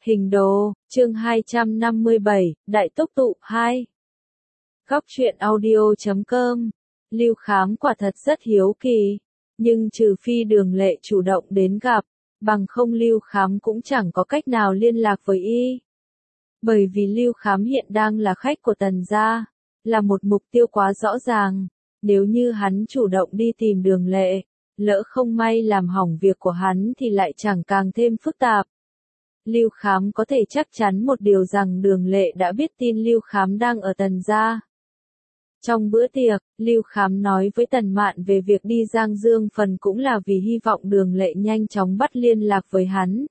Hình đồ, chương 257, Đại Tốc Tụ 2. Góc truyện audio.com. Lưu Khám quả thật rất hiếu kỳ, nhưng trừ phi Đường Lệ chủ động đến gặp, bằng không Lưu Khám cũng chẳng có cách nào liên lạc với y. Bởi vì Lưu Khám hiện đang là khách của Tần gia, là một mục tiêu quá rõ ràng, nếu như hắn chủ động đi tìm Đường Lệ, lỡ không may làm hỏng việc của hắn thì lại chẳng càng thêm phức tạp. Lưu Khám có thể chắc chắn một điều rằng Đường Lệ đã biết tin Lưu Khám đang ở Tần gia. Trong bữa tiệc, Lưu Khám nói với Tần Mạn về việc đi Giang Dương phần cũng là vì hy vọng Đường Lệ nhanh chóng bắt liên lạc với hắn.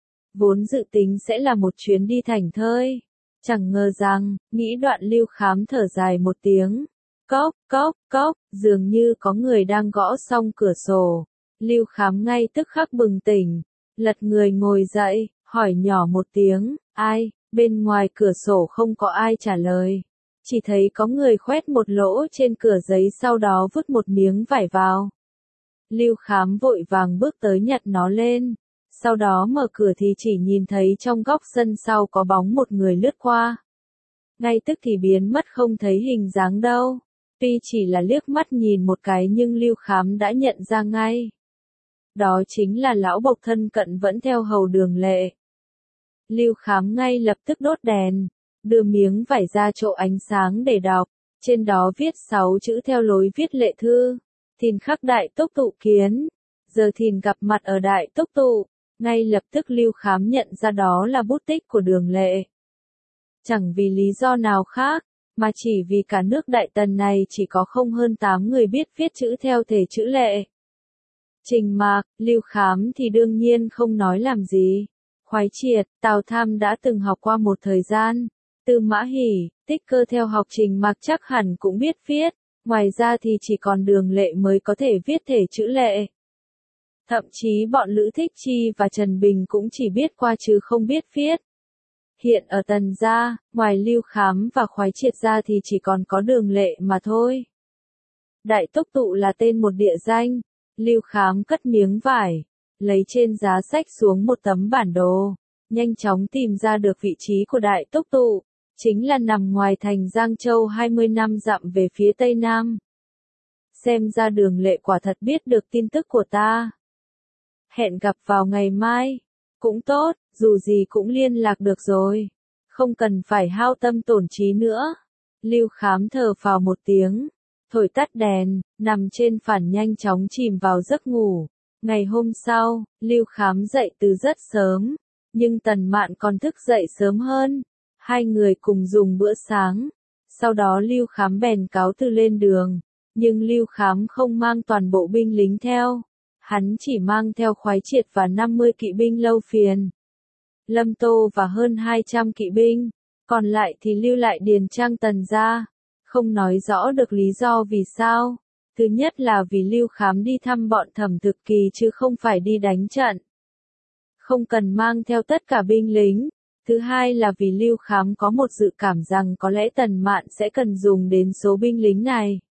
Vốn dự tính sẽ là một chuyến đi thảnh thơi. Chẳng ngờ rằng, nghĩ đoạn Lưu Khám thở dài một tiếng. Cốc, cốc, cốc, dường như có người đang gõ xong cửa sổ. Lưu Khám ngay tức khắc bừng tỉnh, lật người ngồi dậy, hỏi nhỏ một tiếng, ai, bên ngoài cửa sổ không có ai trả lời. Chỉ thấy có người khoét một lỗ trên cửa giấy sau đó vứt một miếng vải vào. Lưu Khám vội vàng bước tới nhặt nó lên. Sau đó mở cửa thì chỉ nhìn thấy trong góc sân sau có bóng một người lướt qua. Ngay tức thì biến mất không thấy hình dáng đâu. Tuy chỉ là liếc mắt nhìn một cái nhưng Lưu Khám đã nhận ra ngay. Đó chính là lão bộc thân cận vẫn theo hầu Đường Lệ. Lưu Khám ngay lập tức đốt đèn, đưa miếng vải ra chỗ ánh sáng để đọc, trên đó viết 6 chữ theo lối viết lệ thư. Thìn khắc Đại Tốc Tụ kiến, giờ thìn gặp mặt ở Đại Tốc Tụ. Ngay lập tức Lưu Khám nhận ra đó là bút tích của Đường Lệ. Chẳng vì lý do nào khác, mà chỉ vì cả nước Đại Tần này chỉ có không hơn 8 người biết viết chữ theo thể chữ lệ. Trình Mạc, Lưu Khám thì đương nhiên không nói làm gì. Khoái Triệt, Tào Tham đã từng học qua một thời gian. Tư Mã Hỉ, Tích Cơ theo học Trình Mạc chắc hẳn cũng biết viết. Ngoài ra thì chỉ còn Đường Lệ mới có thể viết thể chữ lệ. Thậm chí bọn Lữ Thích Chi và Trần Bình cũng chỉ biết qua chứ không biết viết. Hiện ở Tần gia, ngoài Lưu Khám và Khoái Triệt ra thì chỉ còn có Đường Lệ mà thôi. Đại Tốc Tụ là tên một địa danh. Lưu Khám cất miếng vải, lấy trên giá sách xuống một tấm bản đồ, nhanh chóng tìm ra được vị trí của Đại Tốc Tụ, chính là nằm ngoài thành Giang Châu 25 dặm về phía tây nam. Xem ra Đường Lệ quả thật biết được tin tức của ta. Hẹn gặp vào ngày mai. Cũng tốt, dù gì cũng liên lạc được rồi. Không cần phải hao tâm tổn trí nữa. Lưu Khám thở phào một tiếng, thổi tắt đèn, nằm trên phản nhanh chóng chìm vào giấc ngủ. Ngày hôm sau, Lưu Khám dậy từ rất sớm, nhưng Tần Mạn còn thức dậy sớm hơn. Hai người cùng dùng bữa sáng. Sau đó Lưu Khám bèn cáo từ lên đường, nhưng Lưu Khám không mang toàn bộ binh lính theo. Hắn chỉ mang theo Khoái Triệt và 50 kỵ binh Lâu Phiền, Lâm Tô và hơn 200 kỵ binh, còn lại thì lưu lại Điền Trang Tần gia. Không nói rõ được lý do vì sao. Thứ nhất là vì Lưu Khám đi thăm bọn Thẩm Thực Kỳ chứ không phải đi đánh trận. Không cần mang theo tất cả binh lính. Thứ hai là vì Lưu Khám có một dự cảm rằng có lẽ Tần Mạn sẽ cần dùng đến số binh lính này.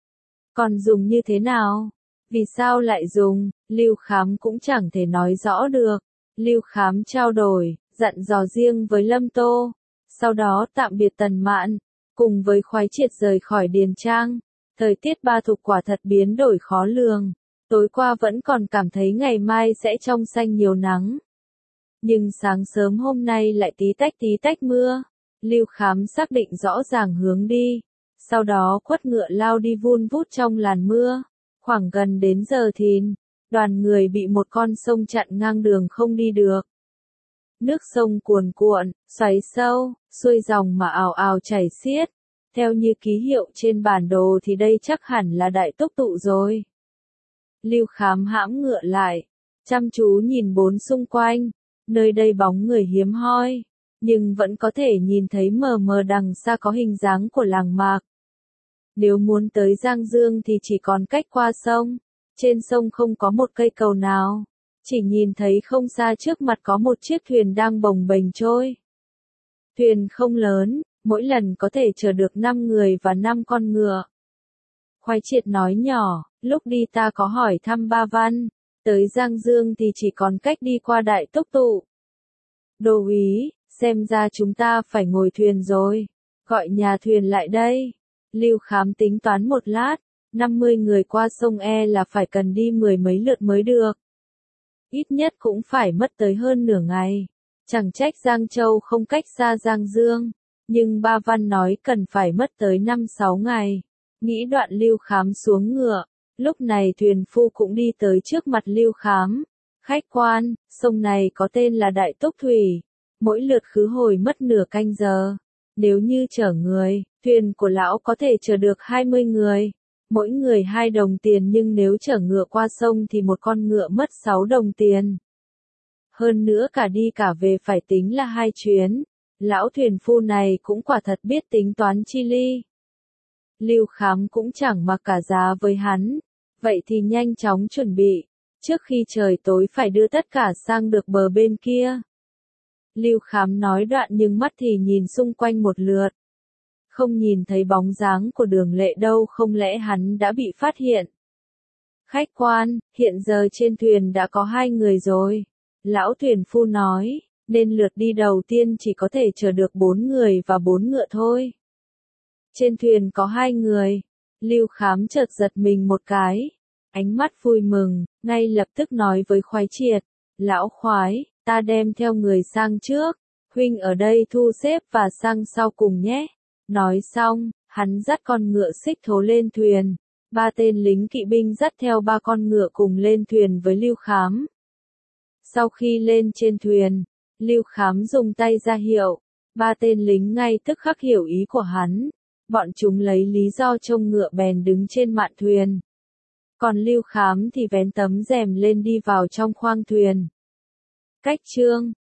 Còn dùng như thế nào? Vì sao lại dùng, Lưu Khám cũng chẳng thể nói rõ được. Lưu Khám trao đổi, dặn dò riêng với Lâm Tô. Sau đó tạm biệt Tần Mạn, cùng với Khoái Triệt rời khỏi Điền Trang. Thời tiết Ba Thục quả thật biến đổi khó lường. Tối qua vẫn còn cảm thấy ngày mai sẽ trong xanh nhiều nắng. Nhưng sáng sớm hôm nay lại tí tách mưa. Lưu Khám xác định rõ ràng hướng đi. Sau đó quất ngựa lao đi vun vút trong làn mưa. Khoảng gần đến giờ thìn, đoàn người bị một con sông chặn ngang đường không đi được. Nước sông cuồn cuộn, xoáy sâu, xuôi dòng mà ào ào chảy xiết. Theo như ký hiệu trên bản đồ thì đây chắc hẳn là Đại Tốc Tụ rồi. Lưu Khám hãm ngựa lại, chăm chú nhìn bốn xung quanh. Nơi đây bóng người hiếm hoi, nhưng vẫn có thể nhìn thấy mờ mờ đằng xa có hình dáng của làng mạc. Nếu muốn tới Giang Dương thì chỉ còn cách qua sông. Trên sông không có một cây cầu nào. Chỉ nhìn thấy không xa trước mặt có một chiếc thuyền đang bồng bềnh trôi. Thuyền không lớn, mỗi lần có thể chở được 5 người và 5 con ngựa. Khoái Triệt nói nhỏ, lúc đi ta có hỏi thăm Ba Văn. Tới Giang Dương thì chỉ còn cách đi qua Đại Tốc Tụ. Đô úy, xem ra chúng ta phải ngồi thuyền rồi. Gọi nhà thuyền lại đây. Lưu Khám tính toán một lát, 50 người qua sông là phải cần đi 10 mấy lượt mới được. Ít nhất cũng phải mất tới hơn nửa ngày. Chẳng trách Giang Châu không cách xa Giang Dương, nhưng Ba Văn nói cần phải mất tới 5-6 ngày. Nghĩ đoạn Lưu Khám xuống ngựa, lúc này thuyền phu cũng đi tới trước mặt Lưu Khám. Khách quan, sông này có tên là Đại Túc Thủy, mỗi lượt khứ hồi mất nửa canh giờ. Nếu như chở người, thuyền của lão có thể chở được 20 người, mỗi người 2 đồng tiền, nhưng nếu chở ngựa qua sông thì một con ngựa mất 6 đồng tiền. Hơn nữa cả đi cả về phải tính là 2 chuyến. Lão thuyền phu này cũng quả thật biết tính toán chi ly. Lưu Khám cũng chẳng mặc cả giá với hắn, vậy thì nhanh chóng chuẩn bị, trước khi trời tối phải đưa tất cả sang được bờ bên kia. Lưu Khám nói đoạn nhưng mắt thì nhìn xung quanh một lượt. Không nhìn thấy bóng dáng của Đường Lệ đâu, không lẽ hắn đã bị phát hiện? Khách quan, hiện giờ trên thuyền đã có 2 người rồi. Lão thuyền phu nói, nên lượt đi đầu tiên chỉ có thể chở được 4 người và 4 ngựa thôi. Trên thuyền có 2 người. Lưu Khám chợt giật mình một cái. Ánh mắt vui mừng, ngay lập tức nói với Khoái Triệt. Lão Khoái, ta đem theo người sang trước. Huynh ở đây thu xếp và sang sau cùng nhé. Nói xong, hắn dắt con ngựa xích thố lên thuyền. 3 tên lính kỵ binh dắt theo 3 con ngựa cùng lên thuyền với Lưu Khám. Sau khi lên trên thuyền, Lưu Khám dùng tay ra hiệu. 3 tên lính ngay tức khắc hiểu ý của hắn. Bọn chúng lấy lý do trông ngựa bèn đứng trên mạn thuyền. Còn Lưu Khám thì vén tấm rèm lên đi vào trong khoang thuyền. Cách chương